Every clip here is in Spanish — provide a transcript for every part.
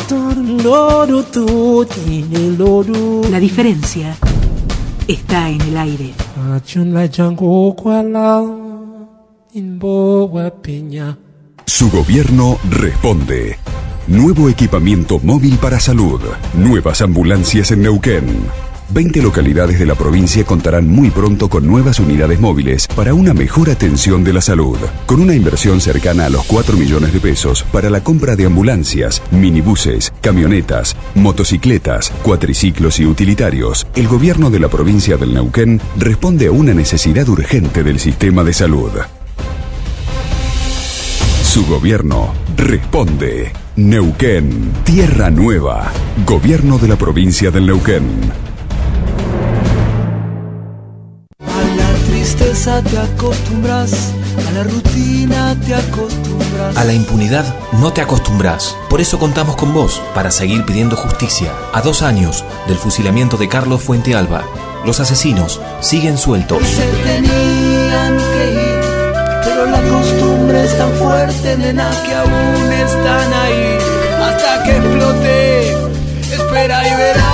La diferencia está en el aire. Su gobierno responde. Nuevo equipamiento móvil para salud. Nuevas ambulancias en Neuquén. 20 localidades de la provincia contarán muy pronto con nuevas unidades móviles para una mejor atención de la salud, con una inversión cercana a los 4 millones de pesos para la compra de ambulancias, minibuses, camionetas, motocicletas, cuatriciclos y utilitarios. El gobierno de la provincia del Neuquén responde a una necesidad urgente del sistema de salud. Su gobierno responde. Neuquén, tierra nueva. Gobierno de la provincia del Neuquén. Te acostumbras, a la rutina te acostumbras. A la impunidad no te acostumbras. Por eso contamos con vos para seguir pidiendo justicia. A 2 años del fusilamiento de Carlos Fuentealba, los asesinos siguen sueltos. Se tenían que ir, pero la costumbre es tan fuerte, nena, que aún están ahí. Hasta que explote, espera y verás.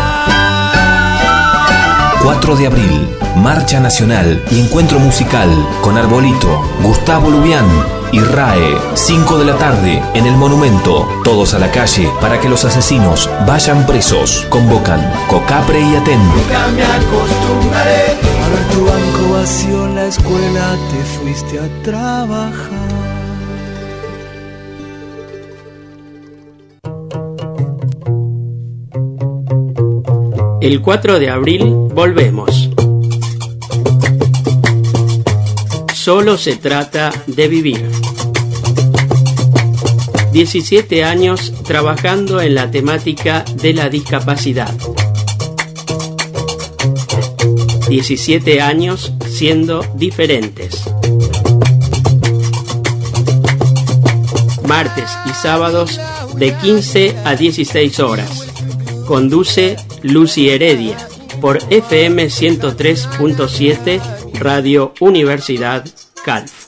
4 de abril, marcha nacional y encuentro musical con Arbolito, Gustavo Lubián y RAE. 5 de la tarde en el Monumento. Todos a la calle para que los asesinos vayan presos. Convocan Cocapre y Aten. Nunca me acostumbraré a ver tu banco vacío en la escuela. Te fuiste a trabajar. El 4 de abril volvemos. Solo se trata de vivir. 17 años trabajando en la temática de la discapacidad. 17 años siendo diferentes. Martes y sábados de 15 a 16 horas. Conduce Lucy Heredia por FM 103.7 Radio Universidad Calf.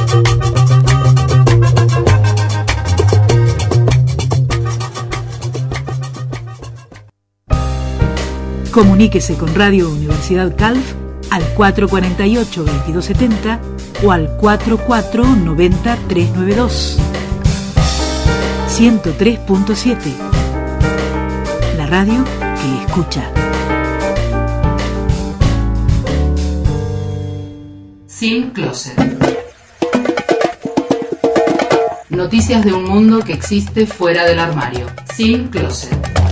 Comuníquese con Radio Universidad Calf al 448-2270 o al 4490-392. 103.7. La radio que escucha. Sin Closet. Noticias de un mundo que existe fuera del armario. Sin Closet.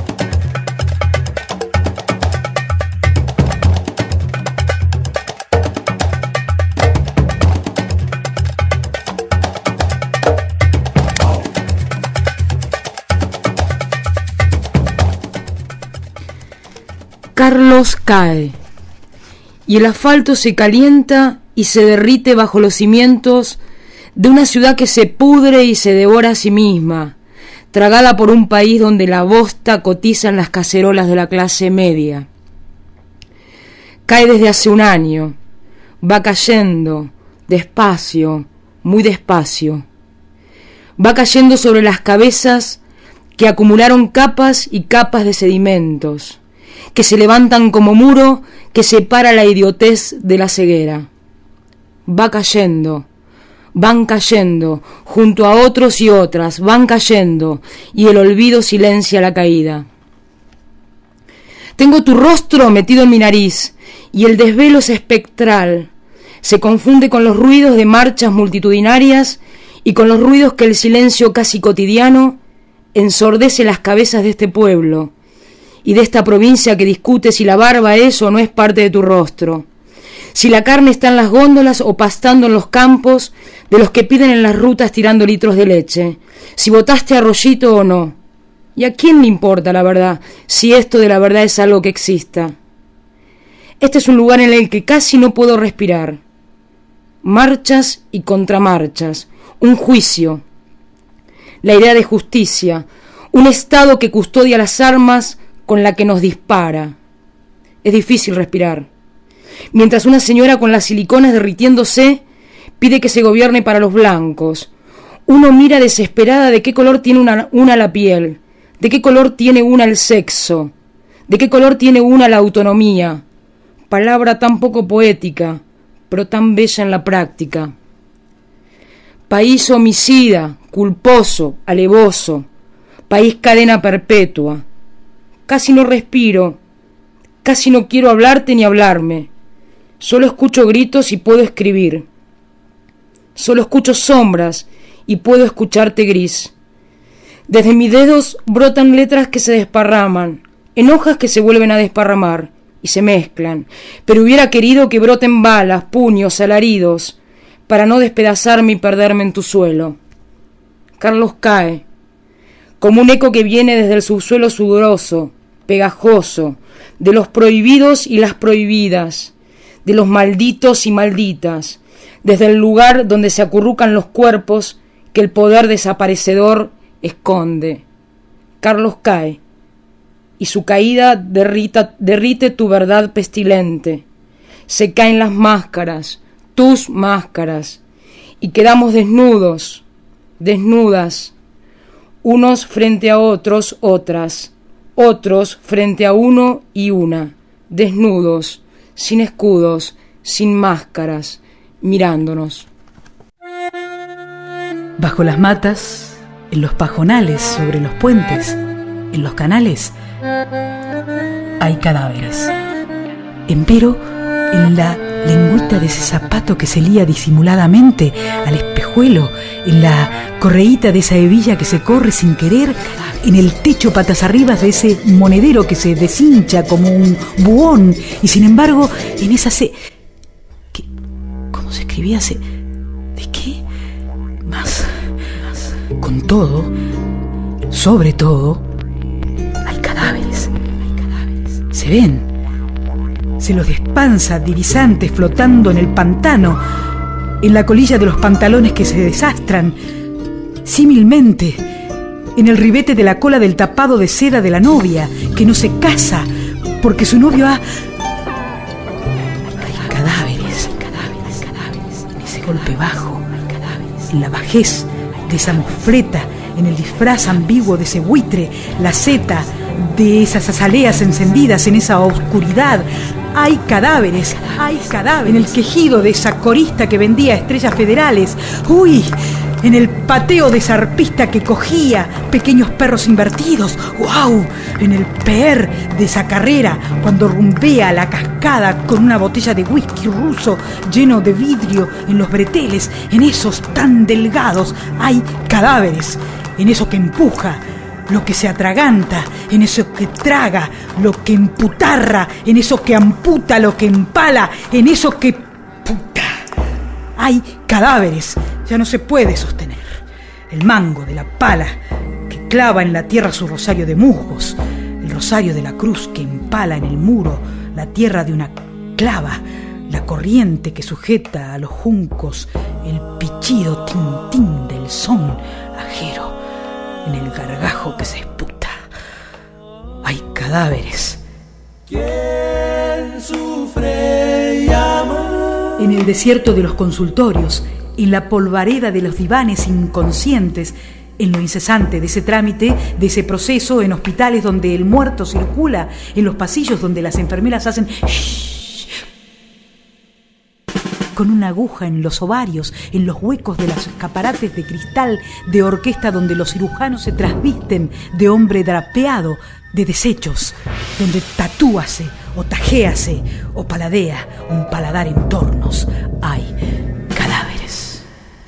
Carlos cae, y el asfalto se calienta y se derrite bajo los cimientos de una ciudad que se pudre y se devora a sí misma, tragada por un país donde la bosta cotiza en las cacerolas de la clase media. Cae desde hace un año, va cayendo, despacio, muy despacio. Va cayendo sobre las cabezas que acumularon capas y capas de sedimentos, que se levantan como muro que separa la idiotez de la ceguera. Va cayendo, van cayendo, junto a otros y otras, van cayendo, y el olvido silencia la caída. Tengo tu rostro metido en mi nariz, y el desvelo es espectral, se confunde con los ruidos de marchas multitudinarias y con los ruidos que el silencio casi cotidiano ensordece las cabezas de este pueblo y de esta provincia que discute si la barba es o no es parte de tu rostro, si la carne está en las góndolas o pastando en los campos de los que piden en las rutas tirando litros de leche, si votaste a Rollito o no. ¿Y a quién le importa la verdad, si esto de la verdad es algo que exista? Este es un lugar en el que casi no puedo respirar. Marchas y contramarchas, un juicio, la idea de justicia, un Estado que custodia las armas con la que nos dispara. Es difícil respirar. Mientras una señora con las siliconas derritiéndose pide que se gobierne para los blancos, uno mira desesperada de qué color tiene una la piel, ¿De qué color tiene una el sexo? ¿De qué color tiene una la autonomía? Palabra tan poco poética, pero tan bella en la práctica. País homicida, culposo, alevoso, país cadena perpetua. Casi no respiro, casi no quiero hablarte ni hablarme. Solo escucho gritos y puedo escribir. Solo escucho sombras y puedo escucharte gris. Desde mis dedos brotan letras que se desparraman, en hojas que se vuelven a desparramar y se mezclan, pero hubiera querido que broten balas, puños, alaridos, para no despedazarme y perderme en tu suelo. Carlos cae, como un eco que viene desde el subsuelo sudoroso, pegajoso, de los prohibidos y las prohibidas, de los malditos y malditas, desde el lugar donde se acurrucan los cuerpos que el poder desaparecedor esconde. Carlos cae, y su caída derrite tu verdad pestilente. Se caen las máscaras, tus máscaras, y quedamos desnudos, desnudas, unos frente a otros, otras, otros frente a uno y una, desnudos, sin escudos, sin máscaras, mirándonos. Bajo las matas, en los pajonales, sobre los puentes, en los canales, hay cadáveres. Empero, en la lengüita de ese zapato que se lía disimuladamente al espejuelo, en la correíta de esa hebilla que se corre sin querer, en el techo patas arriba de ese monedero que se deshincha como un buhón, y sin embargo, en esa ¿cómo se escribía? ¿De qué? Más. Con todo, sobre todo, hay cadáveres. Se ven. Se los despanza divisantes flotando en el pantano, en la colilla de los pantalones que se desastran, símilmente, en el ribete de la cola del tapado de seda de la novia, que no se casa, porque su novio ha... Hay cadáveres, en ese golpe bajo, en la bajez de esa mofleta, en el disfraz ambiguo de ese buitre, la seta de esas azaleas encendidas, en esa oscuridad. Hay cadáveres, en el quejido de esa corista que vendía estrellas federales. ¡Uy! En el pateo de esa arpista que cogía pequeños perros invertidos. ¡Guau! En el peer de esa carrera cuando rumbea la cascada con una botella de whisky ruso lleno de vidrio en los breteles. En esos tan delgados hay cadáveres. En eso que empuja, lo que se atraganta, en eso que traga, lo que emputarra, en eso que amputa, lo que empala, en eso que... ¡Puta! Hay cadáveres, ya no se puede sostener. El mango de la pala que clava en la tierra su rosario de musgos, el rosario de la cruz que empala en el muro la tierra de una clava, la corriente que sujeta a los juncos, el pichido tintín del son ajero, en el gargajo que se esputa. Hay cadáveres. ¿Quién sufre y ama? En el desierto de los consultorios, en la polvareda de los divanes inconscientes, en lo incesante de ese trámite, de ese proceso, en hospitales donde el muerto circula, en los pasillos donde las enfermeras hacen shhh, con una aguja en los ovarios, en los huecos de los escaparates de cristal de orquesta donde los cirujanos se trasvisten de hombre drapeado, de desechos, donde tatúase o tajéase o paladea un paladar en tornos. Hay cadáveres.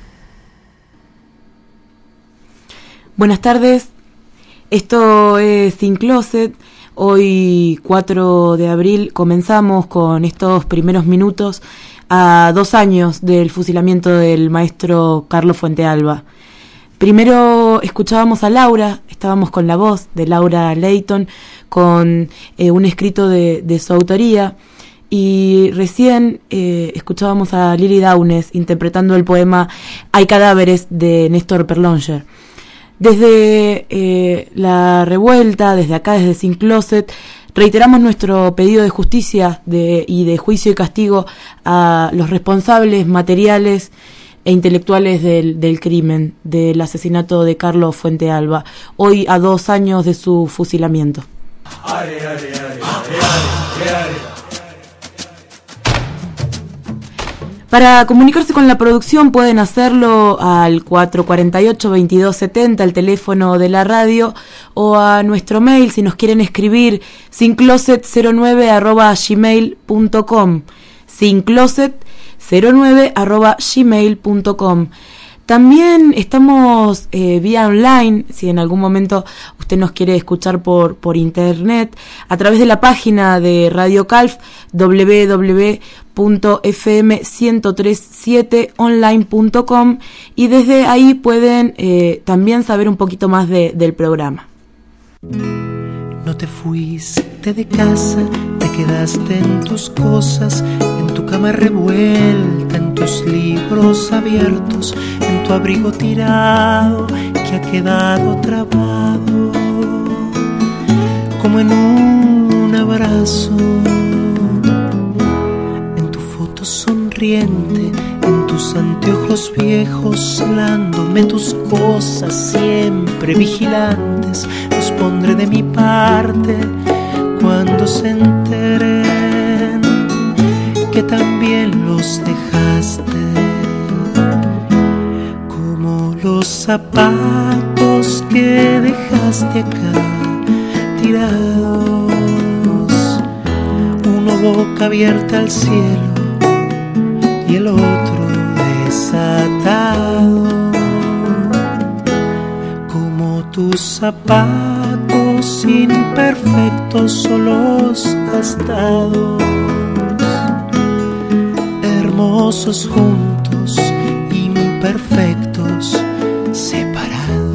Buenas tardes, esto es Sin Closet. Hoy 4 de abril comenzamos con estos primeros minutos a 2 años del fusilamiento del maestro Carlos Fuentealba. Primero escuchábamos a Laura, estábamos con la voz de Laura Leighton, con un escrito de su autoría, y recién escuchábamos a Lili Downes interpretando el poema Hay cadáveres de Néstor Perlonger. Desde la revuelta, desde acá, desde Sin Closet, reiteramos nuestro pedido de justicia y de juicio y castigo a los responsables materiales e intelectuales del crimen, del asesinato de Carlos Fuentealba, hoy a 2 años de su fusilamiento. Para comunicarse con la producción pueden hacerlo al 448-2270, el teléfono de la radio, o a nuestro mail si nos quieren escribir, sincloset09@gmail.com, sincloset09@gmail.com. También estamos vía online, si en algún momento usted nos quiere escuchar por internet, a través de la página de Radio Calf, www.fm1037online.com, y desde ahí pueden también saber un poquito más del programa. No te fuiste de casa, te quedaste en tus cosas, en tu cama revuelta, en tus libros abiertos, en tu abrigo tirado que ha quedado trabado, como en un abrazo, en tu foto sonriente, en tus anteojos viejos, celándome tus cosas siempre vigilantes. Los pondré de mi parte cuando se enteren que también los dejaste, como los zapatos que dejaste acá tirados, uno boca abierta al cielo y el otro desatado, como tus zapatos imperfectos, solos gastados, hermosos juntos, imperfectos, separados.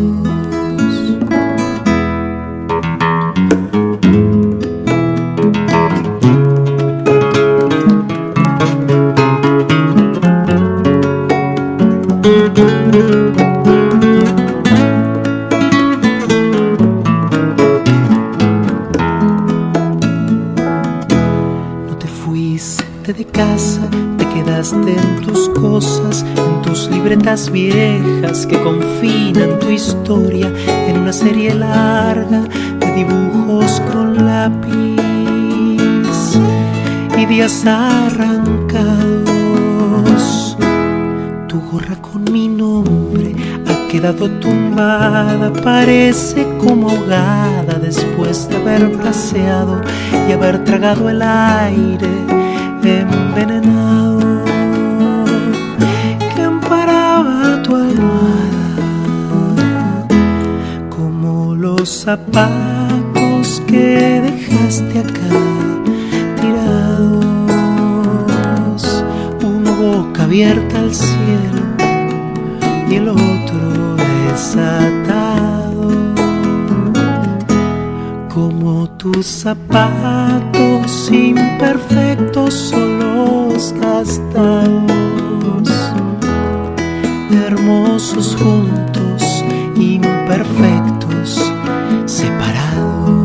No te fuiste de casa, te quedaste en tus cosas, en tus libretas viejas que confinan tu historia en una serie larga de dibujos con lápiz y días arrancados. Tu gorra con mi nombre ha quedado tumbada, parece como ahogada después de haber braceado y haber tragado el aire envenenado que amparaba tu almohada, como los zapatos que dejaste acá tirados, uno boca abierta al cielo y el otro desatado, como tus zapatos imperfectos, solos gastados, hermosos juntos, imperfectos, separados.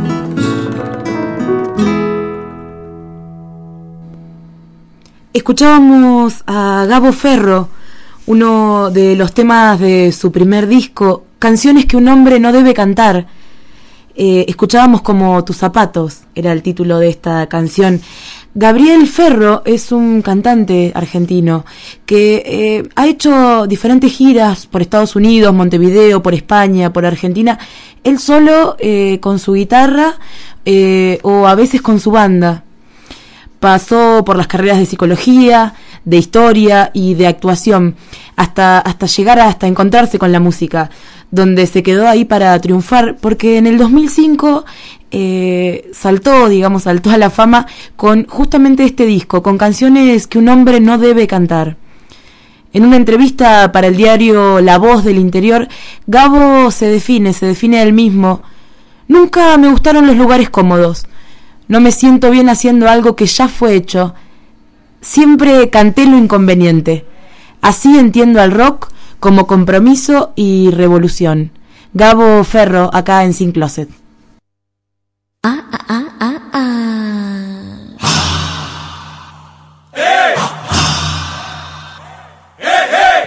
Escuchábamos a Gabo Ferro, uno de los temas de su primer disco, Canciones que un hombre no debe cantar. Escuchábamos como Tus zapatos, era el título de esta canción. Gabriel Ferro es un cantante argentino que ha hecho diferentes giras por Estados Unidos, Montevideo, por España, por Argentina, él solo con su guitarra o a veces con su banda. Pasó por las carreras de psicología, de historia y de actuación, hasta llegar hasta encontrarse con la música, donde se quedó ahí para triunfar, porque en el 2005 saltó a la fama con justamente este disco, con Canciones que un hombre no debe cantar. En una entrevista para el diario La Voz del Interior, Gabo se define a él mismo: nunca me gustaron los lugares cómodos, no me siento bien haciendo algo que ya fue hecho, siempre canté lo inconveniente, así entiendo al rock como compromiso y revolución. Gabo Ferro, acá en Sin Closet. Hey! Hey, hey!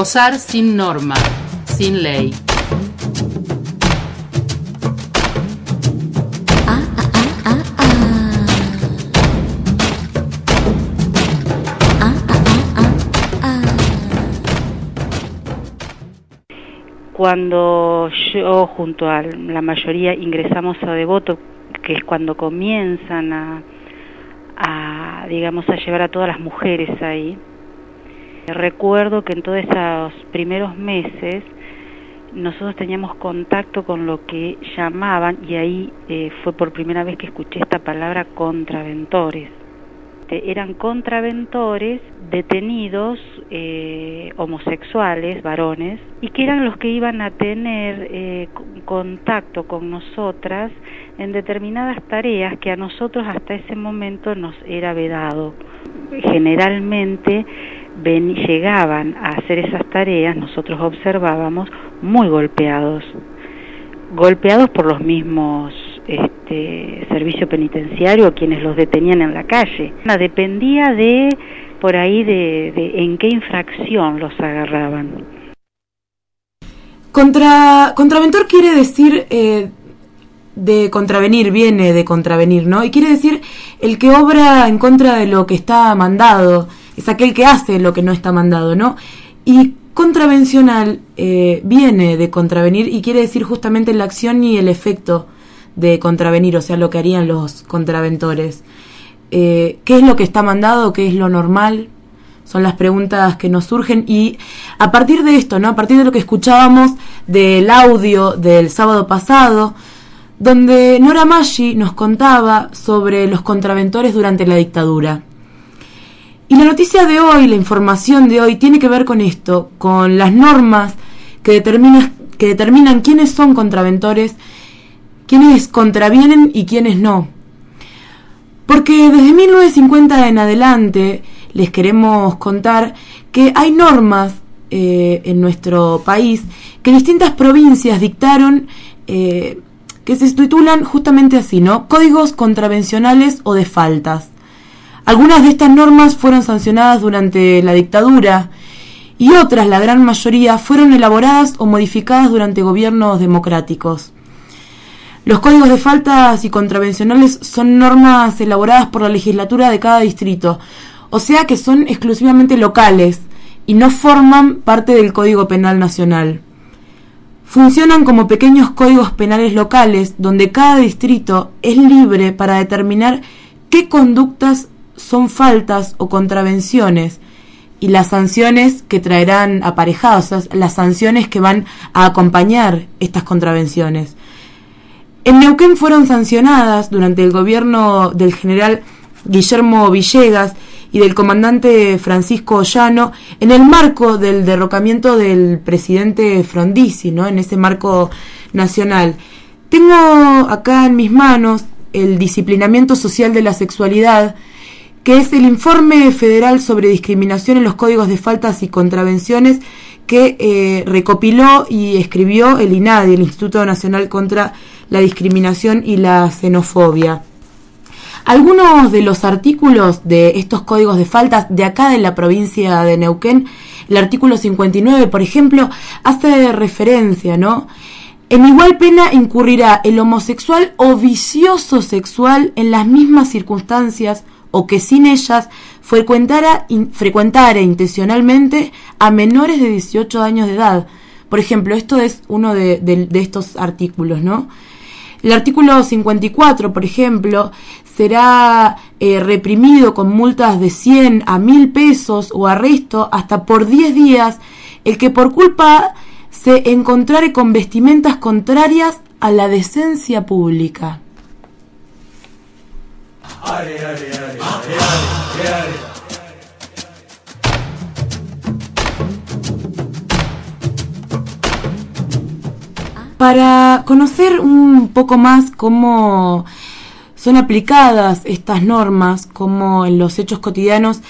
Gozar sin norma, sin ley. Cuando yo junto a la mayoría ingresamos a Devoto, que es cuando comienzan a llevar a todas las mujeres ahí, recuerdo que en todos esos primeros meses nosotros teníamos contacto con lo que llamaban, y ahí fue por primera vez que escuché esta palabra, contraventores. Eran contraventores detenidos homosexuales, varones, y que eran los que iban a tener contacto con nosotras en determinadas tareas que a nosotros hasta ese momento nos era vedado. Generalmente llegaban a hacer esas tareas, nosotros observábamos, muy golpeados por los mismos servicio penitenciario, quienes los detenían en la calle. Dependía de en qué infracción los agarraban. Contraventor quiere decir de contravenir, viene de contravenir, ¿no? Y quiere decir el que obra en contra de lo que está mandado, es aquel que hace lo que no está mandado, ¿no? Y contravencional viene de contravenir y quiere decir justamente la acción y el efecto de contravenir, o sea, lo que harían los contraventores. ¿Qué es lo que está mandado? ¿Qué es lo normal? Son las preguntas que nos surgen, y a partir de esto, ¿no? A partir de lo que escuchábamos del audio del sábado pasado, donde Nora Maggi nos contaba sobre los contraventores durante la dictadura. Y la noticia de hoy, la información de hoy, tiene que ver con esto, con las normas que determinan quiénes son contraventores, quiénes contravienen y quiénes no. Porque desde 1950 en adelante les queremos contar que hay normas en nuestro país que distintas provincias dictaron, que se titulan justamente así, ¿no? Códigos contravencionales o de faltas. Algunas de estas normas fueron sancionadas durante la dictadura y otras, la gran mayoría, fueron elaboradas o modificadas durante gobiernos democráticos. Los códigos de faltas y contravencionales son normas elaboradas por la legislatura de cada distrito, o sea que son exclusivamente locales y no forman parte del Código Penal Nacional. Funcionan como pequeños códigos penales locales donde cada distrito es libre para determinar qué conductas son faltas o contravenciones y las sanciones que traerán aparejadas, o sea, las sanciones que van a acompañar estas contravenciones. En Neuquén fueron sancionadas durante el gobierno del general Guillermo Villegas y del comandante Francisco Ollano en el marco del derrocamiento del presidente Frondizi, ¿no? En ese marco nacional. Tengo acá en mis manos el disciplinamiento social de la sexualidad, que es el informe federal sobre discriminación en los códigos de faltas y contravenciones que recopiló y escribió el INADI, el Instituto Nacional contra la Discriminación y la Xenofobia. Algunos de los artículos de estos códigos de faltas de acá de la provincia de Neuquén, el artículo 59, por ejemplo, hace referencia, ¿no? En igual pena incurrirá el homosexual o vicioso sexual en las mismas circunstancias o que sin ellas frecuentara intencionalmente a menores de 18 años de edad. Por ejemplo, esto es uno de estos artículos, ¿no? El artículo 54, por ejemplo, será reprimido con multas de 100 a 1.000 pesos o arresto hasta por 10 días el que por culpa se encontrare con vestimentas contrarias a la decencia pública. Para conocer un poco más cómo son aplicadas estas normas, cómo en los hechos cotidianos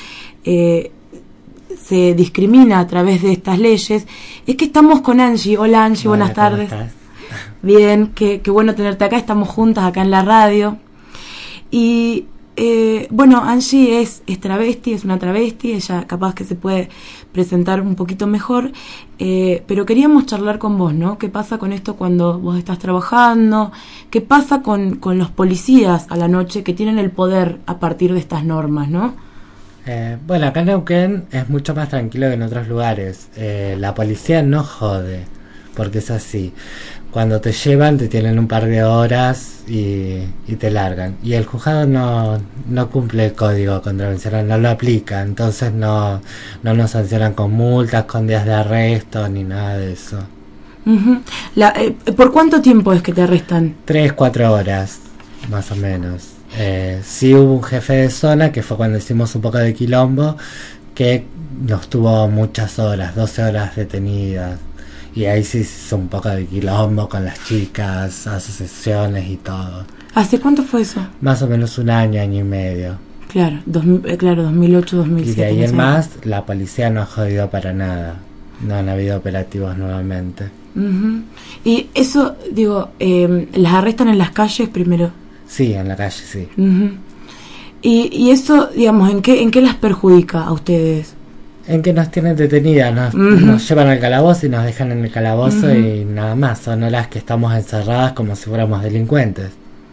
se discrimina a través de estas leyes, es que estamos con Angie. Hola Angie, buenas tardes. ¿Cómo estás? Bien, qué bueno tenerte acá, estamos juntas acá en la radio. Y bueno, Angie es travesti, es una travesti, ella capaz que se puede presentar un poquito mejor, pero queríamos charlar con vos, ¿no? ¿Qué pasa con esto cuando vos estás trabajando? ¿Qué pasa con los policías a la noche que tienen el poder a partir de estas normas, ¿no? Bueno, acá en Neuquén es mucho más tranquilo que en otros lugares. La policía no jode, porque es así. Cuando te llevan te tienen un par de horas y te largan. Y el juzgado no cumple el código contravencional, no lo aplica. Entonces no nos sancionan con multas, con días de arresto, ni nada de eso. Uh-huh. ¿Por cuánto tiempo es que te arrestan? 3-4 horas, más o menos. Sí hubo un jefe de zona, que fue cuando hicimos un poco de quilombo, que nos tuvo muchas horas, 12 horas detenidas. Y ahí sí hizo un poco de quilombo con las chicas, asociaciones y todo. ¿Hace cuánto fue eso? Más o menos un año y medio. Claro, 2008, 2007. Y de ahí en más, la policía no ha jodido para nada. No han habido operativos nuevamente. Uh-huh. Y eso, digo, ¿las arrestan en las calles primero? Sí, en la calle, sí. Uh-huh. Y eso, digamos, ¿en qué las perjudica a ustedes? En que nos tienen detenidas, nos llevan al calabozo y nos dejan en el calabozo y nada más. Son horas que estamos encerradas como si fuéramos delincuentes.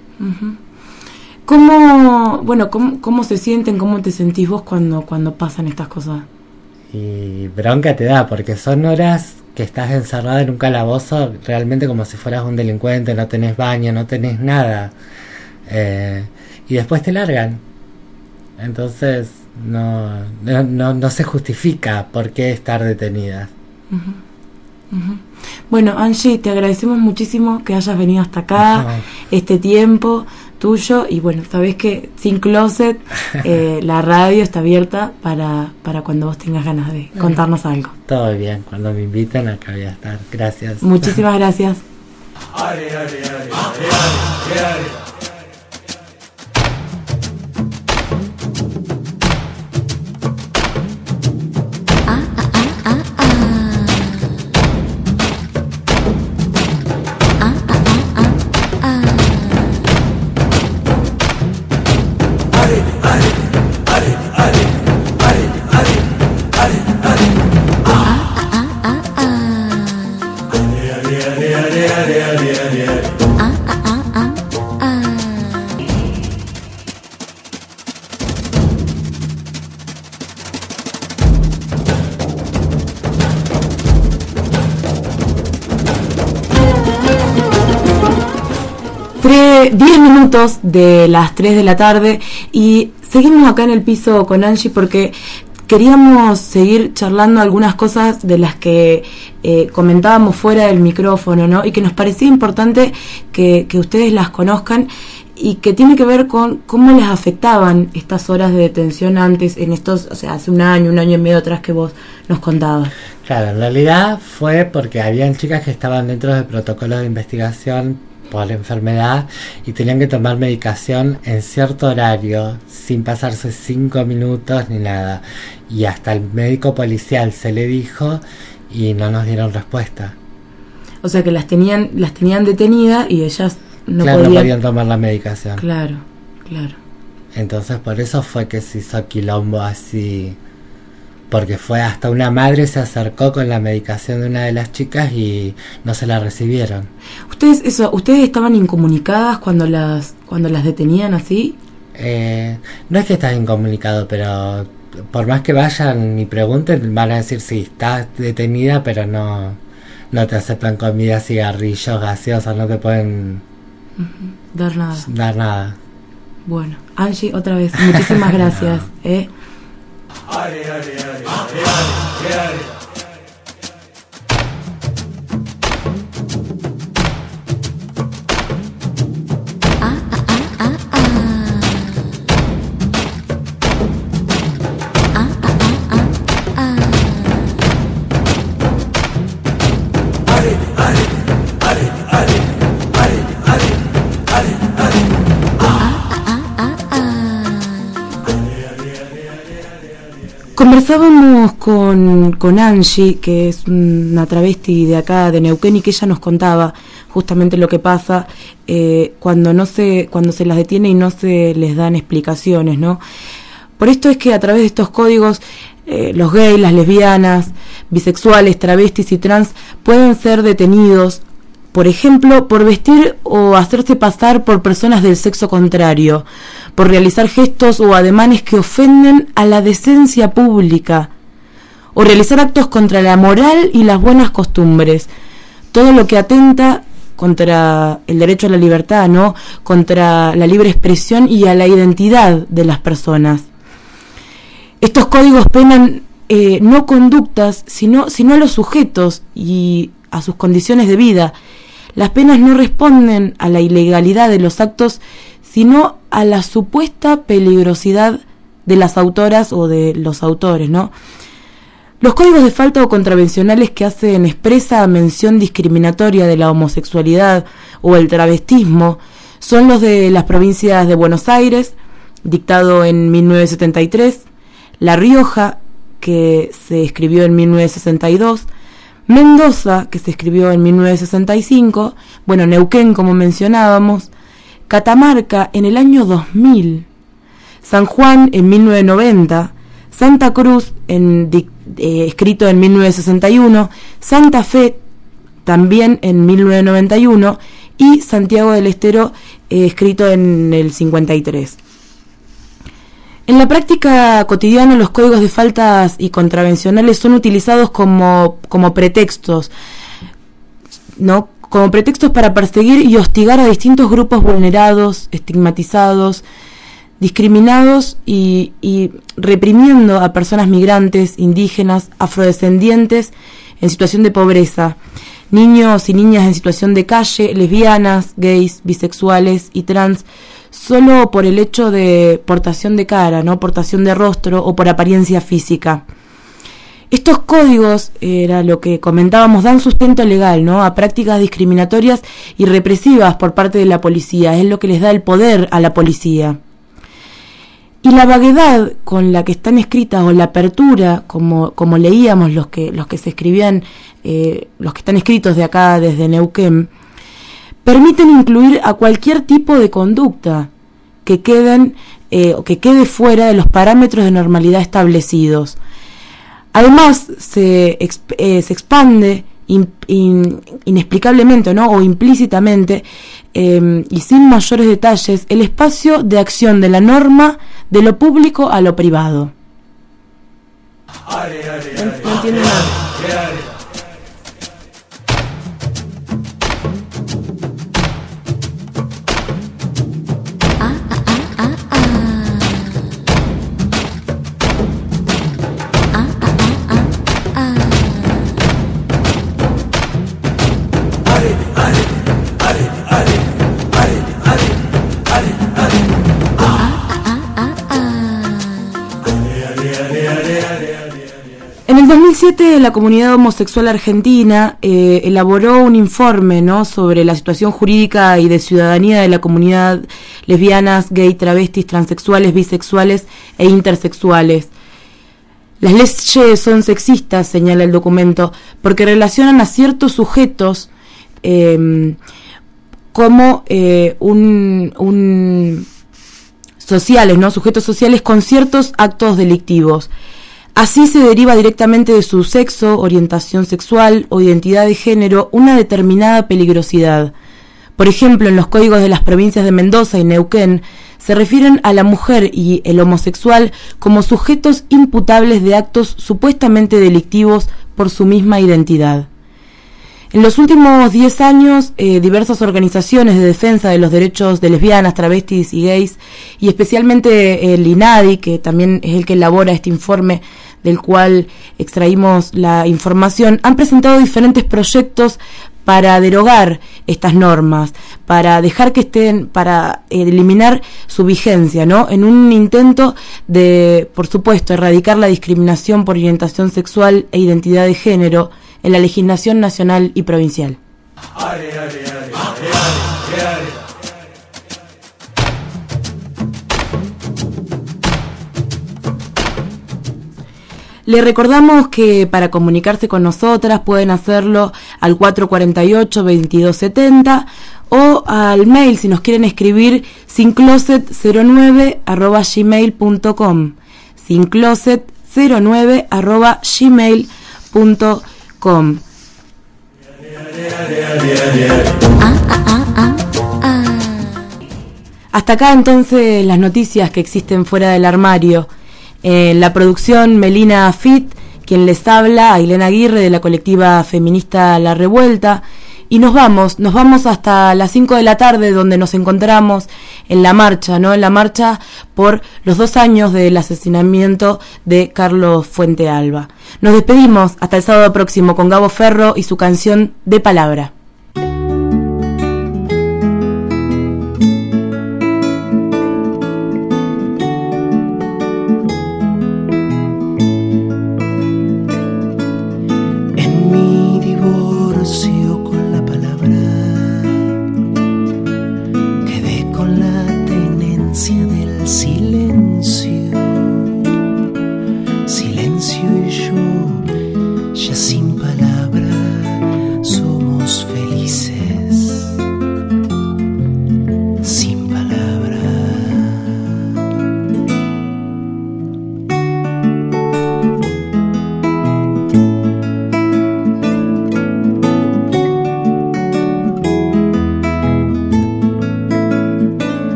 ¿Cómo se sienten, cómo te sentís vos cuando pasan estas cosas? Y bronca te da, porque son horas que estás encerrada en un calabozo realmente como si fueras un delincuente, no tenés baño, no tenés nada. Y después te largan. Entonces no se justifica por qué estar detenida. Bueno, Angie, te agradecemos muchísimo que hayas venido hasta acá, este tiempo tuyo, y bueno, sabés que Sin Closet la radio está abierta para cuando vos tengas ganas de contarnos algo. Todo bien, cuando me inviten acá voy a estar. Gracias. Muchísimas gracias. De las 3 de la tarde y seguimos acá en el piso con Angie porque queríamos seguir charlando algunas cosas de las que comentábamos fuera del micrófono, ¿no? Y que nos parecía importante que ustedes las conozcan y que tiene que ver con cómo les afectaban estas horas de detención antes, en estos, o sea, hace un año y medio atrás que vos nos contabas. Claro, en realidad fue porque habían chicas que estaban dentro del protocolo de investigación por la enfermedad y tenían que tomar medicación en cierto horario sin pasarse 5 minutos ni nada, y hasta el médico policial se le dijo y no nos dieron respuesta. O sea que las tenían detenidas y ellas no podían tomar la medicación. Claro. Entonces por eso fue que se hizo quilombo así, porque fue hasta una madre se acercó con la medicación de una de las chicas y no se la recibieron. ¿Ustedes estaban incomunicadas cuando las detenían así? No es que estás incomunicado, pero por más que vayan y pregunten, van a decir sí, estás detenida, pero no te aceptan comida, cigarrillos, gaseosas, no te pueden dar nada. Bueno, Angie, otra vez, muchísimas gracias. Como Conversábamos con Angie, que es una travesti de acá de Neuquén, y que ella nos contaba justamente lo que pasa cuando se las detiene y no se les dan explicaciones, ¿no? Por esto es que a través de estos códigos los gays, las lesbianas, bisexuales, travestis y trans pueden ser detenidos, por ejemplo, por vestir o hacerse pasar por personas del sexo contrario, por realizar gestos o ademanes que ofenden a la decencia pública, o realizar actos contra la moral y las buenas costumbres, todo lo que atenta contra el derecho a la libertad, ¿no? Contra la libre expresión y a la identidad de las personas. Estos códigos penan no conductas, sino a los sujetos y a sus condiciones de vida. Las penas no responden a la ilegalidad de los actos, sino a la supuesta peligrosidad de las autoras o de los autores, ¿no? Los códigos de falta o contravencionales que hacen expresa mención discriminatoria de la homosexualidad o el travestismo son los de las provincias de Buenos Aires, dictado en 1973, La Rioja, que se escribió en 1962, Mendoza, que se escribió en 1965, Neuquén, como mencionábamos, Catamarca en el año 2000, San Juan en 1990, Santa Cruz escrito en 1961, Santa Fe también en 1991 y Santiago del Estero escrito en el 53. En la práctica cotidiana los códigos de faltas y contravencionales son utilizados como pretextos, ¿no? Como pretextos para perseguir y hostigar a distintos grupos vulnerados, estigmatizados, discriminados y reprimiendo a personas migrantes, indígenas, afrodescendientes en situación de pobreza, niños y niñas en situación de calle, lesbianas, gays, bisexuales y trans, solo por el hecho de portación de cara, ¿no? Portación de rostro o por apariencia física. Estos códigos, era lo que comentábamos, dan sustento legal, ¿no? A prácticas discriminatorias y represivas por parte de la policía, es lo que les da el poder a la policía. Y la vaguedad con la que están escritas, o la apertura, como leíamos los que se escribían, los que están escritos de acá desde Neuquén, permiten incluir a cualquier tipo de conducta que quede fuera de los parámetros de normalidad establecidos. Además, se expande inexplicablemente, ¿no? O implícitamente y sin mayores detalles el espacio de acción de la norma de lo público a lo privado. No entiendo nada. En el 2007 la comunidad homosexual argentina elaboró un informe, ¿no? Sobre la situación jurídica y de ciudadanía de la comunidad lesbianas, gay, travestis, transexuales, bisexuales e intersexuales. Las leyes son sexistas, señala el documento, porque relacionan a ciertos sujetos como sociales, ¿no? Sujetos sociales con ciertos actos delictivos. Así se deriva directamente de su sexo, orientación sexual o identidad de género una determinada peligrosidad. Por ejemplo, en los códigos de las provincias de Mendoza y Neuquén se refieren a la mujer y el homosexual como sujetos imputables de actos supuestamente delictivos por su misma identidad. En los últimos 10 años, diversas organizaciones de defensa de los derechos de lesbianas, travestis y gays, y especialmente el INADI, que también es el que elabora este informe del cual extraímos la información, han presentado diferentes proyectos para derogar estas normas, para dejar que estén, para eliminar su vigencia, ¿no? En un intento de, por supuesto, erradicar la discriminación por orientación sexual e identidad de género en la legislación nacional y provincial. Le recordamos que para comunicarse con nosotras pueden hacerlo al 448-2270 o al mail si nos quieren escribir sincloset09@gmail.com, sincloset09@gmail.com. Hasta acá entonces las noticias que existen fuera del armario. La producción Melina Fit, quien les habla, Ailén Aguirre de la colectiva feminista La Revuelta, y nos vamos hasta las 5 de la tarde, donde nos encontramos en la marcha, ¿no? En la marcha por los 2 años del asesinamiento de Carlos Fuentealba. Nos despedimos hasta el sábado próximo con Gabo Ferro y su canción De Palabra.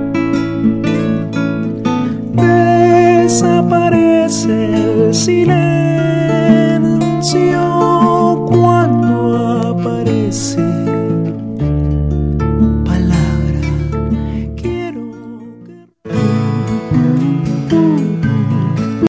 Desaparece el silencio.